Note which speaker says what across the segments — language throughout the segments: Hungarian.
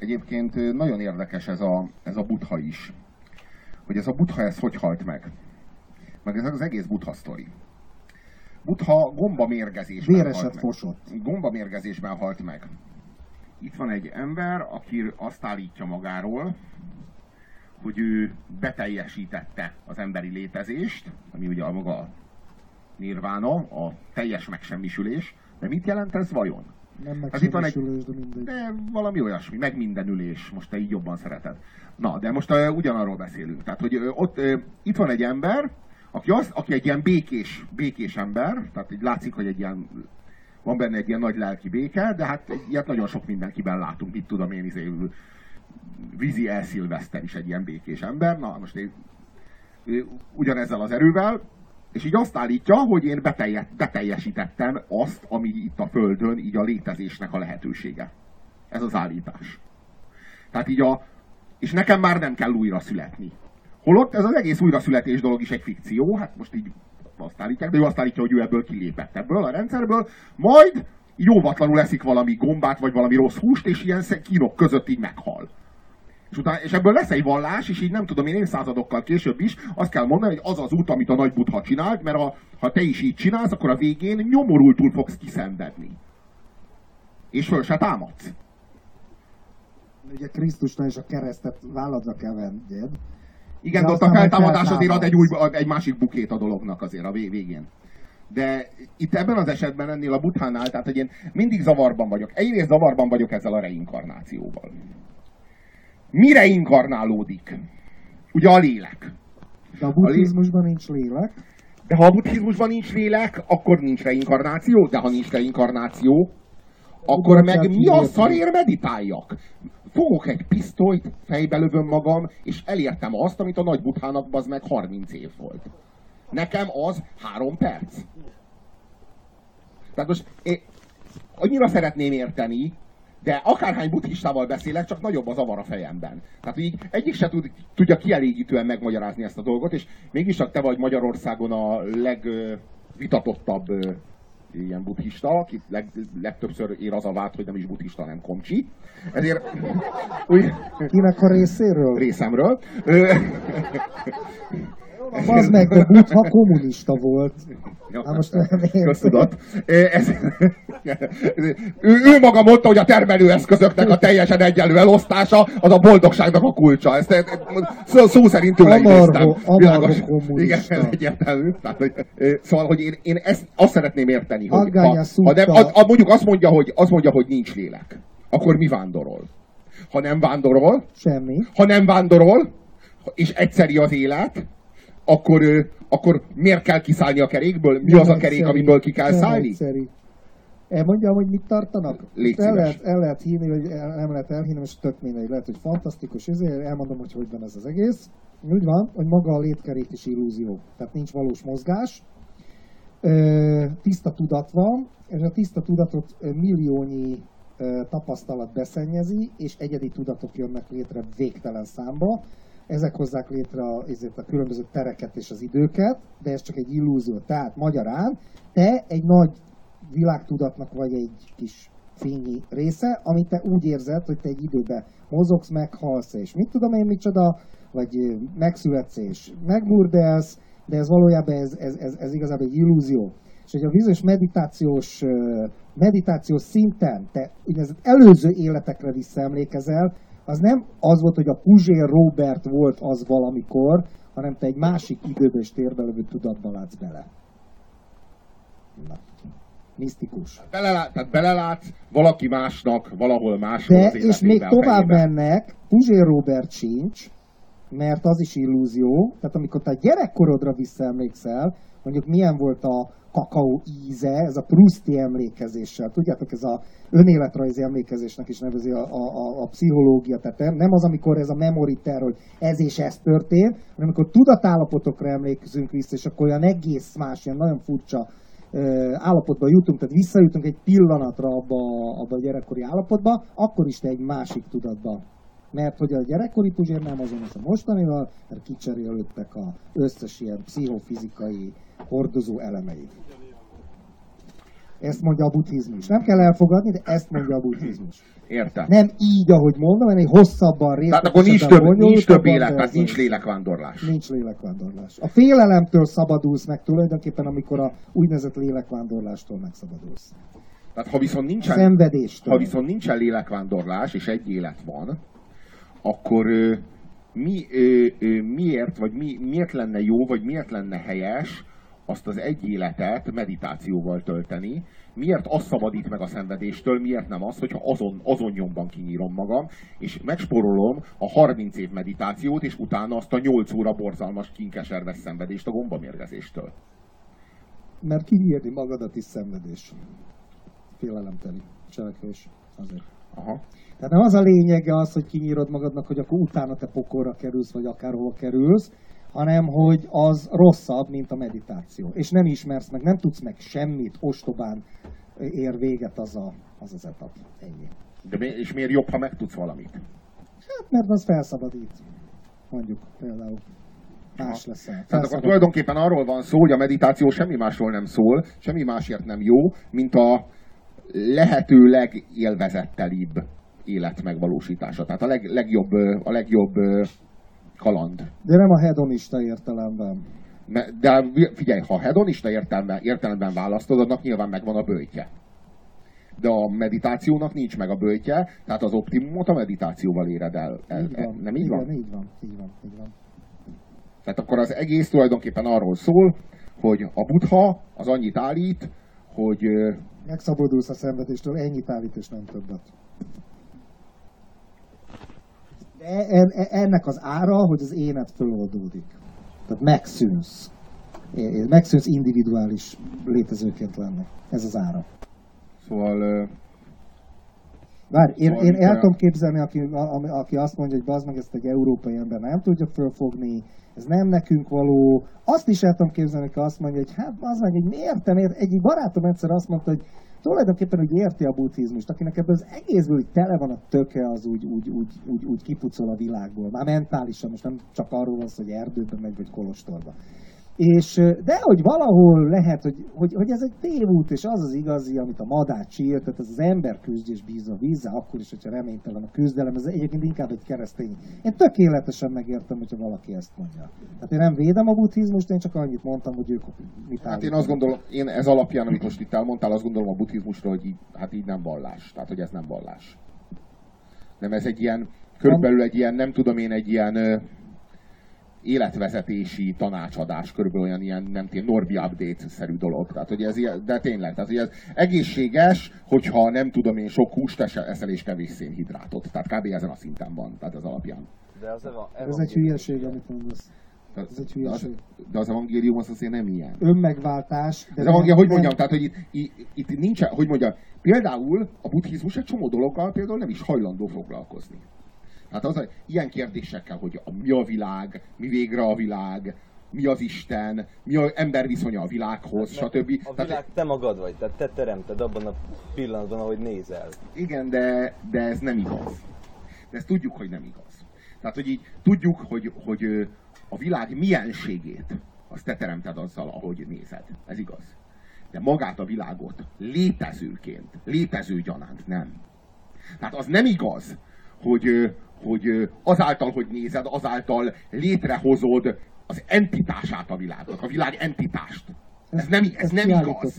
Speaker 1: egyébként nagyon érdekes ez a Buddha is. Hogy ez a Buddha, ez hogy halt meg. Meg ez az egész Buddha sztori. Buddha gombamérgezésben
Speaker 2: véreset fosott.
Speaker 1: Gombamérgezésben halt meg. Itt van egy ember, aki azt állítja magáról, hogy ő beteljesítette az emberi létezést, ami ugye a maga nirvána, a teljes megsemmisülés. De mit jelent ez vajon?
Speaker 2: Nem megsemmisülés, de mindegy.
Speaker 1: De valami olyasmi, megmindenülés, most te így jobban szereted. Na, de most ugyanarról beszélünk. Tehát, hogy itt van egy ember, aki egy ilyen békés ember, tehát így látszik, hogy van benne egy ilyen nagy lelki béke, de hát ilyet nagyon sok mindenkiben látunk, mit tudom én, Vízi Elszilveszter is egy ilyen békés ember. Na, most ugyanezzel az erővel, és így azt állítja, hogy én beteljesítettem azt, ami itt a Földön, így a létezésnek a lehetősége. Ez az állítás. Tehát így és nekem már nem kell újra születni. Holott ez az egész újraszületés dolog is egy fikció, hát most így azt állítják, de ő azt állítja, hogy ő ebből kilépett ebből a rendszerből, majd jóvatlanul eszik valami gombát, vagy valami rossz húst, és ilyen kínok között így meghal. És ebből lesz egy vallás, és így nem tudom én évszázadokkal később is azt kell mondani, hogy az az út, amit a nagy Buddha csinált, mert ha te is így csinálsz, akkor a végén nyomorultul fogsz kiszenvedni. És föl se támadsz.
Speaker 2: Ugye Krisztusnál is a keresztet válladra kell venned.
Speaker 1: Igen, de ott a feltámadás azért ad egy másik bukét a dolognak azért a végén. De itt ebben az esetben ennél a Buddhánál, tehát hogy én mindig zavarban vagyok. Egyrészt zavarban vagyok ezzel a reinkarnációval. Mi reinkarnálódik? Ugye a lélek.
Speaker 2: De a buddhizmusban nincs lélek.
Speaker 1: De ha a buddhizmusban nincs lélek, akkor nincs reinkarnáció, de ha nincs reinkarnáció, akkor meg mi a szarért meditáljak? Fogok egy pisztolyt, fejbe lövöm magam, és elértem azt, amit a nagy Buddhának bazd meg 30 év volt. Nekem az 3 perc. Tehát most én annyira szeretném érteni, de akárhány buddhistával beszélek, csak nagyobb a zavar a fejemben. Tehát így egyik se tudja kielégítően megmagyarázni ezt a dolgot, és mégis csak te vagy Magyarországon a legvitatottabb ilyen buddhista, akit legtöbbször ér az a vád, hogy nem is buddhista, hanem komcsi. Ezért...
Speaker 2: Kinek a részéről?
Speaker 1: Részemről.
Speaker 2: Az meg, de Buddha kommunista volt.
Speaker 1: Ja, most köztudat. Ő maga mondta, hogy a termelőeszközöknek a teljesen egyenlő elosztása az a boldogságnak a kulcsa. Ezt szó szerint tőle idéztem. Igen, egyértelmű. Szóval, hogy én azt szeretném érteni, hogy mondjuk azt mondja, hogy nincs lélek, akkor mi vándorol? Ha nem vándorol,
Speaker 2: semmi.
Speaker 1: Ha nem vándorol, és egyszeri az élet, akkor miért kell kiszállni a kerékből? Mi az a kerék, amiből ki kell szállni?
Speaker 2: Egyszeri. Elmondjam, hogy mit tartanak? El lehet hinni, vagy nem lehet elhinni, most tök mindegy. Lehet, hogy fantasztikus, ezért elmondom, hogy van ez az egész. Úgy van, hogy maga a létkerék is illúzió. Tehát nincs valós mozgás. Tiszta tudat van, és a tiszta tudatot milliónyi tapasztalat beszennyezi, és egyedi tudatok jönnek létre végtelen számba. Ezek hozzák létre a különböző tereket és az időket, de ez csak egy illúzió. Tehát magyarán te egy nagy világtudatnak vagy egy kis fényi része, amit te úgy érzed, hogy te egy időben mozogsz, meghalsz, és mit tudom én micsoda, vagy megszületsz és megburdelsz, de ez valójában ez igazából egy illúzió. És hogy a bizonyos meditációs szinten te úgynevezett előző életekre visszaemlékezel, az nem az volt, hogy a Puzsér Róbert volt az valamikor, hanem te egy másik időben és térben levő tudatba látsz bele. Na. Misztikus.
Speaker 1: Tehát belelátsz valaki másnak, valahol máshol
Speaker 2: de,
Speaker 1: az életében.
Speaker 2: És még tovább mennek, Puzsér Róbert sincs, mert az is illúzió. Tehát amikor te a gyerekkorodra visszaemlékszel, mondjuk milyen volt a kakaó íze, ez a Prousti emlékezéssel. Tudjátok, ez a önéletrajzi emlékezésnek is nevezi a pszichológia. Tehát nem az, amikor ez a memory terror, hogy ez és ez történt, hanem amikor tudatállapotokra emlékezünk vissza, és akkor olyan egész más, ilyen nagyon furcsa állapotba jutunk, tehát visszajutunk egy pillanatra abba a gyerekkori állapotba, akkor is te egy másik tudatba. Mert hogy a gyerekkori Puzsér nem azonos a mostanival, mert kicserélődtek az összes ilyen pszichofizikai hordozó elemeit. Ezt mondja a buddhizmus. Nem kell elfogadni, de ezt mondja a buddhizmus.
Speaker 1: Értem.
Speaker 2: Nem így, ahogy mondom, hanem egy hosszabban részletesebben.
Speaker 1: Tehát akkor nincs több élet, nincs lélekvándorlás.
Speaker 2: Nincs lélekvándorlás. A félelemtől szabadulsz meg tulajdonképpen, amikor a úgynevezett lélekvándorlástól megszabadulsz.
Speaker 1: Tehát ha viszont nincsen lélekvándorlás, és egy élet van, akkor miért lenne jó, vagy miért lenne helyes azt az egy életet meditációval tölteni? Miért az szabadít meg a szenvedéstől, miért nem az, hogyha azon nyomban kinyírom magam, és megsporolom a 30 év meditációt, és utána azt a 8 óra borzalmas, kinkeserves szenvedést a gombamérgezéstől?
Speaker 2: Mert kinyírni magadat is szenvedés. Félelemteli cselekvés azért.
Speaker 1: Aha.
Speaker 2: Tehát nem az a lényege az, hogy kinyírod magadnak, hogy akkor utána te pokolra kerülsz, vagy akárhova kerülsz, hanem hogy az rosszabb, mint a meditáció. És nem ismersz meg, nem tudsz meg semmit, ostobán ér véget az etap. Ennyi.
Speaker 1: És miért jobb, ha megtudsz valamit?
Speaker 2: Hát, mert az felszabadít. Mondjuk például. Más leszel.
Speaker 1: Tehát akkor tulajdonképpen arról van szó, hogy a meditáció semmi másról nem szól, semmi másért nem jó, mint a lehető legélvezettelibb élet megvalósítása. Tehát a legjobb kaland.
Speaker 2: De nem a hedonista értelemben.
Speaker 1: De figyelj, ha hedonista értelemben választod, annak nyilván megvan a böjtje. De a meditációnak nincs meg a böjtje, tehát az optimumot a meditációval éred el. Nem így van?
Speaker 2: Így van.
Speaker 1: Tehát akkor az egész tulajdonképpen arról szól, hogy a Buddha az annyit állít, hogy...
Speaker 2: Megszabadulsz a szenvedéstől, ennyit állít és nem többet. De ennek az ára, hogy az énet föloldódik. Tehát megszűnsz. Megszűnsz individuális létezőként lenni. Ez az ára.
Speaker 1: Szóval...
Speaker 2: Várj, én el tudom képzelni, aki azt mondja, hogy bazd meg, ezt egy európai ember nem tudja fölfogni, ez nem nekünk való. Azt is el tudom képzelni, aki azt mondja, hogy hát bazd meg, egy barátom egyszer azt mondta, hogy tulajdonképpen úgy érti a buddhizmust, akinek ebből az egészből úgy tele van a töke, az úgy kipucol a világból. Már mentálisan, most nem csak arról van szó, hogy erdőben megy, vagy kolostorba. De hogy valahol lehet, hogy ez egy tévút, és az az igazi, amit a madár csír, tehát ez az ember küzd és bíz a vízzel, akkor is, hogyha reménytelen a küzdelem, ez egyébként inkább egy keresztény. Én tökéletesen megértem, hogyha valaki ezt mondja. Tehát én nem védem a buddhizmust, én csak annyit mondtam, hogy ők mit állítanak.
Speaker 1: Hát én azt gondolom, ez alapján, amit most itt elmondtál, azt gondolom a buddhizmusról, hogy így nem vallás. Tehát, hogy ez nem vallás. Nem, ez egy ilyen, körülbelül egy ilyen, nem tudom én, egy ilyen életvezetési tanácsadás, körülbelül olyan ilyen, nem tudom, Norbi Update-szerű dolog. Tehát, hogy ez ilyen, de tényleg, tehát, hogy ez egészséges, hogyha nem tudom én, sok húst eszel és kevés szénhidrátot. Tehát kb. Ezen a szinten van, tehát az alapján.
Speaker 3: De
Speaker 2: ez egy hülyeség, amit mondasz. Ez egy hülyeség.
Speaker 1: De az evangélium az azért nem ilyen.
Speaker 2: Önmegváltás.
Speaker 1: De az evangélium, hogy mondjam, tehát, hogy itt nincs, hogy mondjam, például a buddhizmus egy csomó dologgal például nem is hajlandó foglalkozni. Hát az ilyen kérdésekkel, hogy mi a világ, mi végre a világ, mi az Isten, mi az ember viszonya a világhoz, stb.
Speaker 3: A világ te magad vagy, tehát te teremted abban a pillanatban, ahogy nézel.
Speaker 1: Igen, de ez nem igaz. De ezt tudjuk, hogy nem igaz. Tehát, hogy így tudjuk, hogy a világ mienségét azt te teremted azzal, ahogy nézed. Ez igaz. De magát a világot létezőként, létezőgyanánt nem. Tehát az nem igaz, hogy azáltal, hogy nézed, azáltal létrehozod az entitását a világnak, a világ entitást. Ez nem igaz.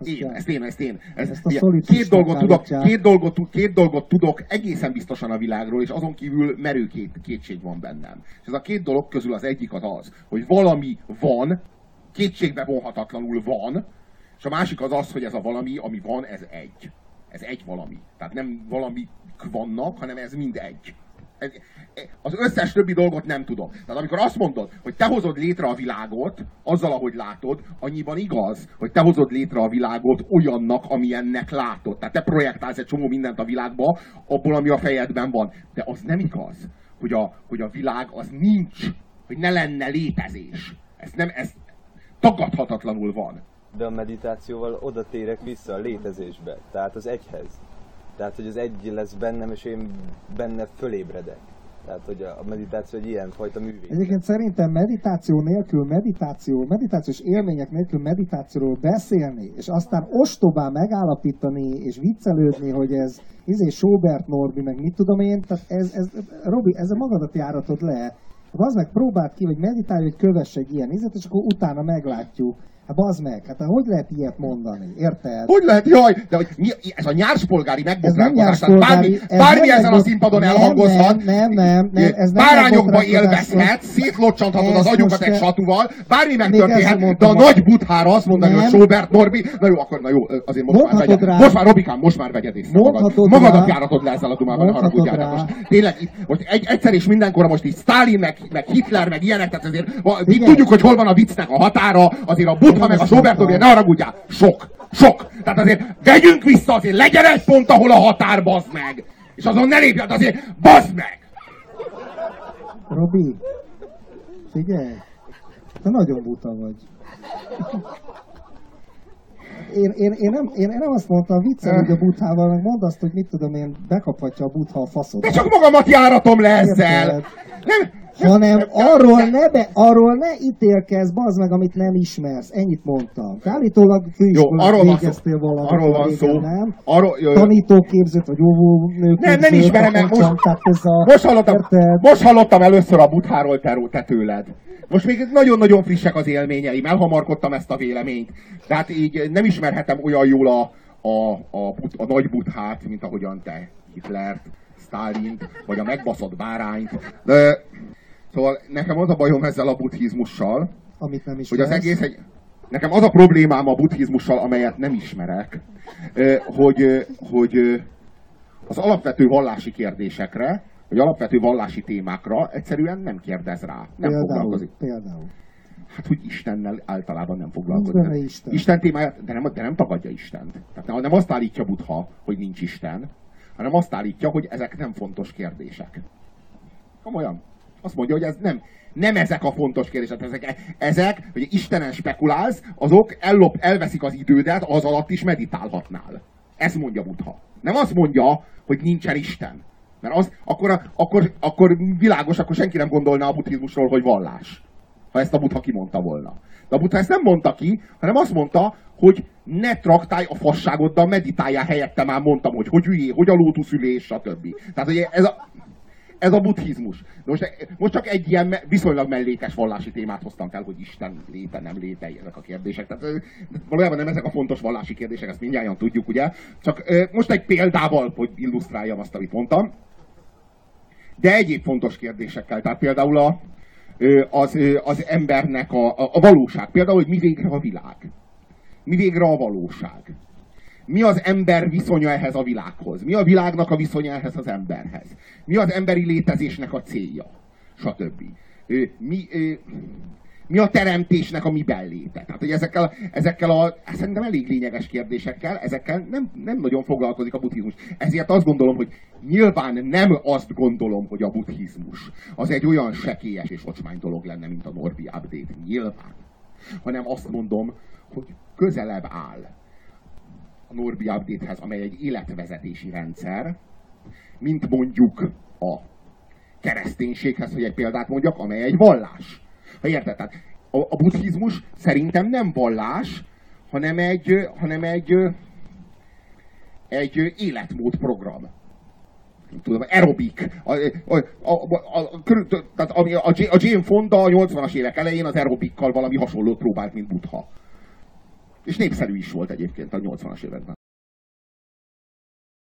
Speaker 1: Két dolgot tudok egészen biztosan a világról, és azon kívül merő kétség van bennem. És ez a két dolog közül az egyik az, hogy valami van, kétségbe vonhatatlanul van, és a másik az, hogy ez a valami, ami van, ez egy. Ez egy valami. Tehát nem valamik vannak, hanem ez mind egy. Az összes többi dolgot nem tudom. Tehát amikor azt mondod, hogy te hozod létre a világot, azzal, ahogy látod, annyiban igaz, hogy te hozod létre a világot olyannak, amilyennek látod. Tehát te projektálsz egy csomó mindent a világba, abból, ami a fejedben van. De az nem igaz, hogy a világ az nincs, hogy ne lenne létezés. Ez tagadhatatlanul van.
Speaker 3: De a meditációval oda térek vissza a létezésbe, tehát az egyhez. Tehát, hogy az egy lesz bennem, és én benne fölébredek. Tehát, hogy a meditáció egy ilyen fajta művészet.
Speaker 2: Egyébként szerintem meditáció nélkül, meditációs élmények nélkül meditációról beszélni, és aztán ostobán megállapítani, és viccelődni, hogy ez Sobert Norbi, meg mit tudom én, tehát Robi, ezzel magadat járatod le. Az meg próbáld ki, hogy meditálj, hogy kövess egy ilyen ízet, és akkor utána meglátjuk. Hát bazd meg, hát hogy lehet ilyet mondani, érted?
Speaker 1: Hogy lehet, jaj, de hogy mi, ez a nyárspolgári megbotránkozás,
Speaker 2: nyárspolgári,
Speaker 1: bármi ezen a színpadon elhangozhat,
Speaker 2: nem, ez nem
Speaker 1: bárányokba élvezhet, szétlocsanthatod az agyukat egy satúval, bármi megtörténhet, de a nagy buthára azt mondani, hogy Sobert Norbi, na jó, akkor na jó, azért most már Robikám, most már vegyed észre magadat járatod le ezzel a dumával, ne haragudjál. Most tényleg, most egyszer és mindenkorra most így Sztálin, meg Hitler, meg ilyenek, tehát azért tudjuk, hogy hol van a viccnek a határa, azért a Butha meg a Sobert Norbi, ne haragudjál, sok. Tehát azért vegyünk vissza, azért legyen egy pont, ahol a határ, bazd meg. És azon ne lépjed, azért bazd meg.
Speaker 2: Robi, figyelj, te nagyon buta vagy. Én nem azt mondtam viccel, hogy a buthával, meg mondd azt, hogy mit tudom én, bekaphatja a butha a faszodat.
Speaker 1: De csak magamat járatom le ezzel.
Speaker 2: Hanem arról ne ítélkezz, bazd meg, amit nem ismersz. Ennyit mondtam. Te állítólag főiskolát végeztél valamit.
Speaker 1: Arról van szó.
Speaker 2: Nem? Tanítóképzőt, vagy óvónőképzőt.
Speaker 1: Nem ismerem meg. Most hallottam először a butháról te tőled. Most még nagyon-nagyon frissek az élményeim. Elhamarkodtam ezt a véleményt. Tehát így nem ismerhetem olyan jól a nagy buthát, mint ahogyan te Hitlert, Sztálint, vagy a megbaszott bárányt. De, szóval nekem az a bajom ezzel a buddhizmussal,
Speaker 2: amit nem
Speaker 1: hogy az egész nekem az a problémám a buddhizmussal, amelyet nem ismerek, hogy az alapvető vallási kérdésekre, vagy alapvető vallási témákra egyszerűen nem kérdez rá. Nem foglalkozik.
Speaker 2: Például.
Speaker 1: Hát, hogy Istennel általában nem foglalkozik. Isten témáját, de nem tagadja Istent. Tehát nem azt állítja Buddha, hogy nincs Isten, hanem azt állítja, hogy ezek nem fontos kérdések. Komolyan. Azt mondja, hogy ez nem ezek a fontos kérdések. Ezek, hogy Istenen spekulálsz, azok elveszik az idődet, az alatt is meditálhatnál. Ezt mondja Buddha. Nem azt mondja, hogy nincsen Isten. Mert az, akkor világos, akkor senki nem gondolná a buddhizmusról, hogy vallás. Ha ezt a Buddha kimondta volna. De a Buddha ezt nem mondta ki, hanem azt mondta, hogy ne traktálj a fasságoddal, meditáljál helyette, már mondtam, hogy hülyé, hogy a lótuszülés, stb. Tehát, hogy ez a buddhizmus. Most csak egy ilyen viszonylag mellékes vallási témát hoztam fel, hogy Isten léte, nem léte, ezek a kérdések. Tehát valójában nem ezek a fontos vallási kérdések, ezt mindjárt tudjuk, ugye? Csak most egy példával, hogy illusztráljam azt, amit de egyéb fontos kérdésekkel. Tehát például az embernek a valóság. Például, hogy mi végre a világ. Mi végre a valóság. Mi az ember viszonya ehhez a világhoz? Mi a világnak a viszonya ehhez az emberhez? Mi az emberi létezésnek a célja? Stb. Mi a teremtésnek a miben léte? Tehát, hogy ezekkel a szerintem elég lényeges kérdésekkel, ezekkel nem nagyon foglalkozik a buddhizmus. Ezért azt gondolom, hogy nyilván nem azt gondolom, hogy a buddhizmus az egy olyan sekélyes és ocsmány dolog lenne, mint a Norbi update. Nyilván. Hanem azt mondom, hogy közelebb áll a Norbi update-hez, amely egy életvezetési rendszer, mint mondjuk a kereszténységhez, hogy egy példát mondjak, amely egy vallás. Ha érted? Tehát a buddhizmus szerintem nem vallás, hanem egy életmódprogram. Tudom, aerobik. A Jane Fonda a 80-as évek elején az aerobikkal valami hasonlót próbált, mint Buddha. És népszerű is volt egyébként a 80-as években.